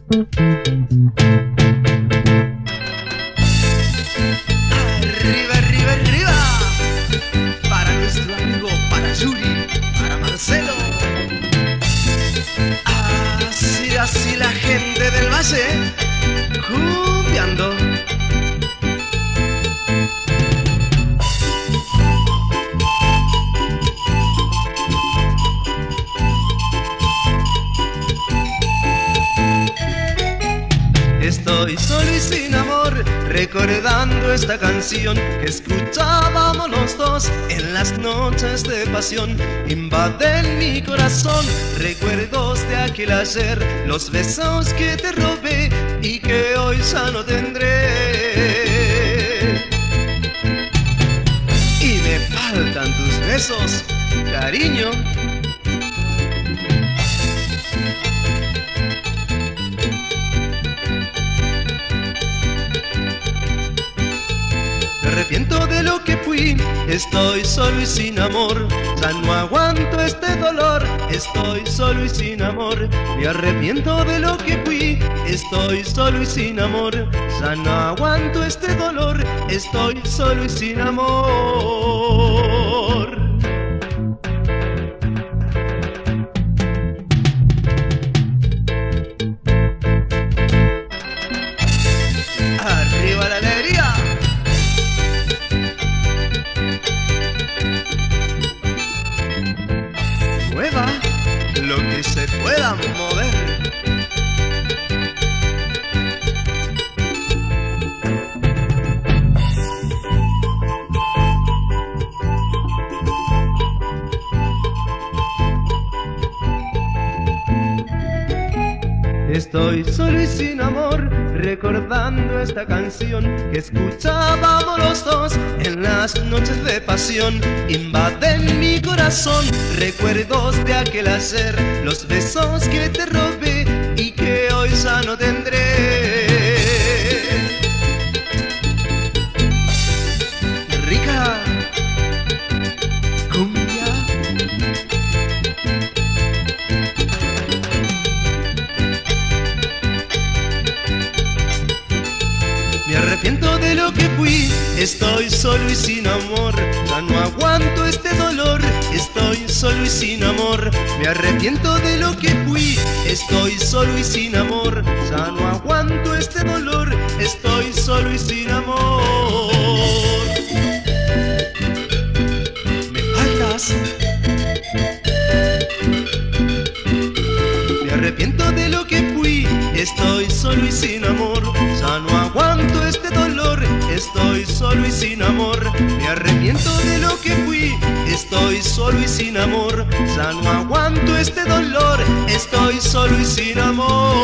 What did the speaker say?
Arriba, arriba, arriba. Para nuestro amigo, para Yuri, para Marcelo. Así, así la gente del valle, cumbiando. Estoy solo y sin amor, recordando esta canción que escuchábamos los dos en las noches de pasión. Invaden mi corazón recuerdos de aquel ayer, los besos que te robé y que hoy ya no tendré. Y me faltan tus besos, cariño. Me arrepiento de lo que fui, estoy solo y sin amor. Ya no aguanto este dolor, estoy solo y sin amor. Me arrepiento de lo que fui, estoy solo y sin amor. Ya no aguanto este dolor, estoy solo y sin amor. Arriba la alegría. Mueva lo que se pueda mover. Estoy solo y sin amor, recordando esta canción que escuchábamos los dos en las noches de pasión. Invaden mi corazón recuerdos de aquel ayer, los besos que te robé y que hoy ya no tendré. Rica cumbia. Me arrepiento de lo que fui, estoy solo y sin amor. Ya no aguanto este dolor, estoy solo y sin amor. Me arrepiento de lo que fui, estoy solo y sin amor. Ya no aguanto este dolor, estoy solo y sin amor. Me faltas. Me arrepiento de lo que fui, estoy solo y sin amor. Ya no aguanto este dolor, estoy solo y sin amor. Me arrepiento de lo que fui, estoy solo y sin amor. Ya no aguanto este dolor, estoy solo y sin amor.